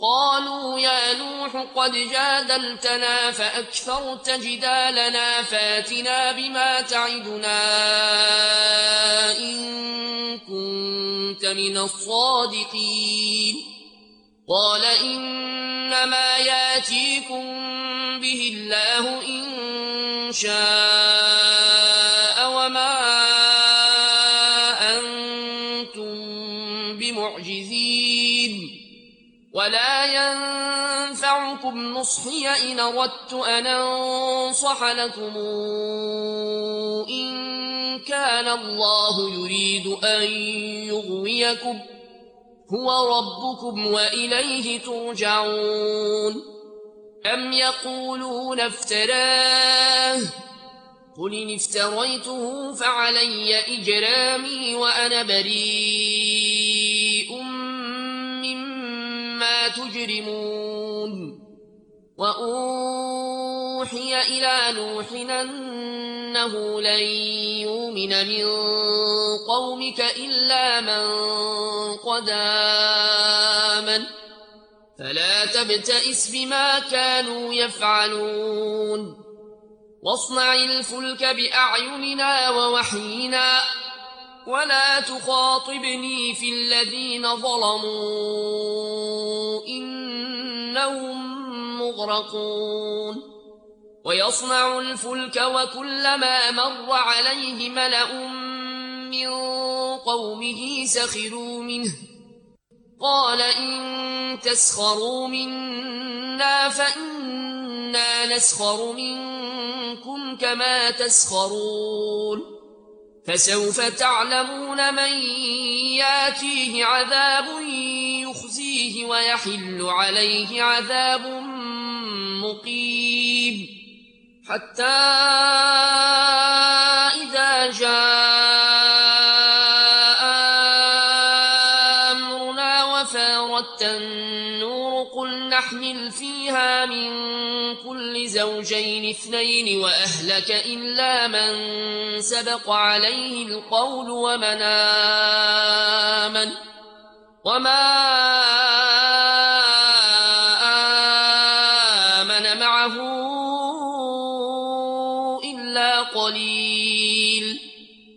قالوا يا نوح قد جادلتنا فأكثرت جدالنا فاتنا بما تعدنا إن كنت من الصادقين قال إنما ياتيكم به الله إن شاء وما أنتم بمعجزين ولا ينفعكم نصحي إن أردت أن أنصح لكم إن كان الله يريد أن يغويكم هو ربكم وإليه ترجعون أم يقولون افتراه قل إن افتريته فعلي إجرامي وأنا بريء مما تجرمون وأوحي إلى نوح أنه لن يؤمن من قومك إلا من قد آمن فلا تبتئس بما كانوا يفعلون واصنع الفلك بأعيننا ووحينا ولا تخاطبني في الذين ظلموا إنهم مغرقون ويصنع الفلك وكلما مر عليه ملأ من قومه سخروا منه قال إن تسخروا منا فإنا نسخر منكم كما تسخرون فسوف تعلمون من ياتيه عذاب يخزيه ويحل عليه عذاب مقيم حتى إذا جاء أمرنا وفارت النور قل نحمل فيها من كل زوجين اثنين وأهلك إلا من سبق عليه القول وما